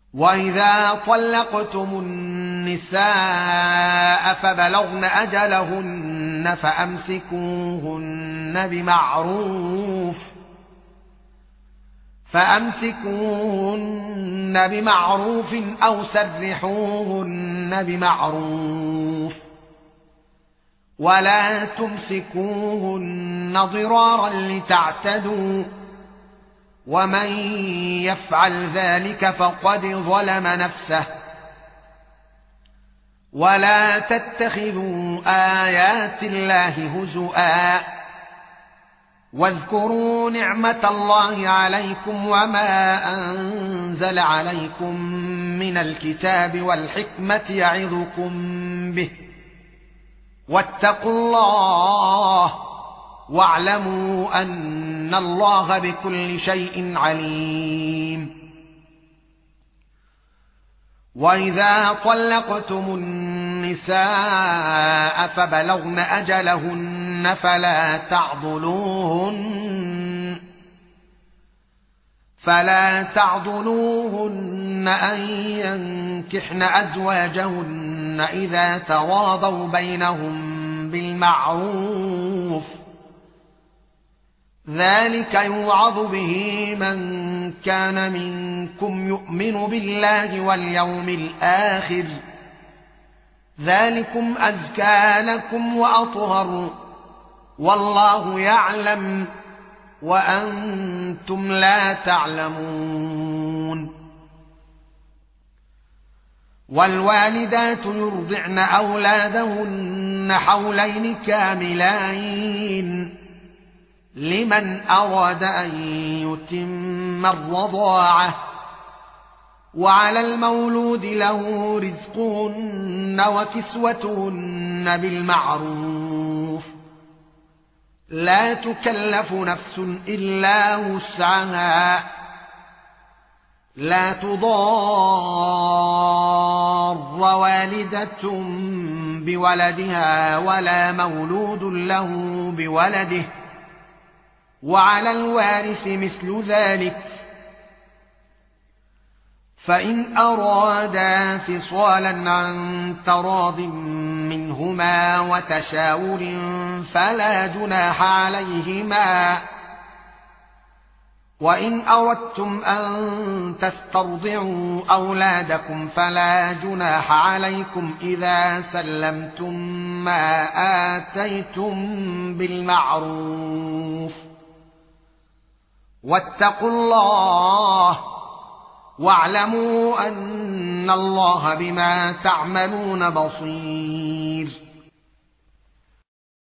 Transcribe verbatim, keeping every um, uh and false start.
وإذا طلقتم النساء فبلغن أجلهن فأمسكوهن بمعروف فأمسكوهن بمعروف أو سرحوهن بمعروف ولا تمسكوهن ضرارا لتعتدوا ومن يفعل ذلك فقد ظلم نفسه ولا تتخذوا آيات الله هزؤا واذكروا نعمة الله عليكم وما أنزل عليكم من الكتاب والحكمة يعظكم به واتقوا الله واعلموا أن الله بكل شيء عليم. وإذا طلقتم النساء فبلغن أجلهن فلا تعضلوهن فلا تعضلوهن أن ينكحن أزواجهن إذا تراضوا بينهم بالمعروف ذلك يوعظ به من كان منكم يؤمن بالله واليوم الآخر ذلكم أزكى لكم وأطهر والله يعلم وأنتم لا تعلمون. والوالدات يرضعن أولادهن حولين كاملين لمن أراد أن يتم الرضاعة وعلى المولود له رزقهن وكسوتهن بالمعروف لا تكلف نفس إلا وسعها لا تضار والدة بولدها ولا مولود له بولده وعلى الوارث مثل ذلك فإن أرادا فصالا عن تراض منهما وتشاور فلا جناح عليهما وإن أردتم أن تسترضعوا أولادكم فلا جناح عليكم إذا سلمتم ما آتيتم بالمعروف واتقوا الله واعلموا أن الله بما تعملون بصير.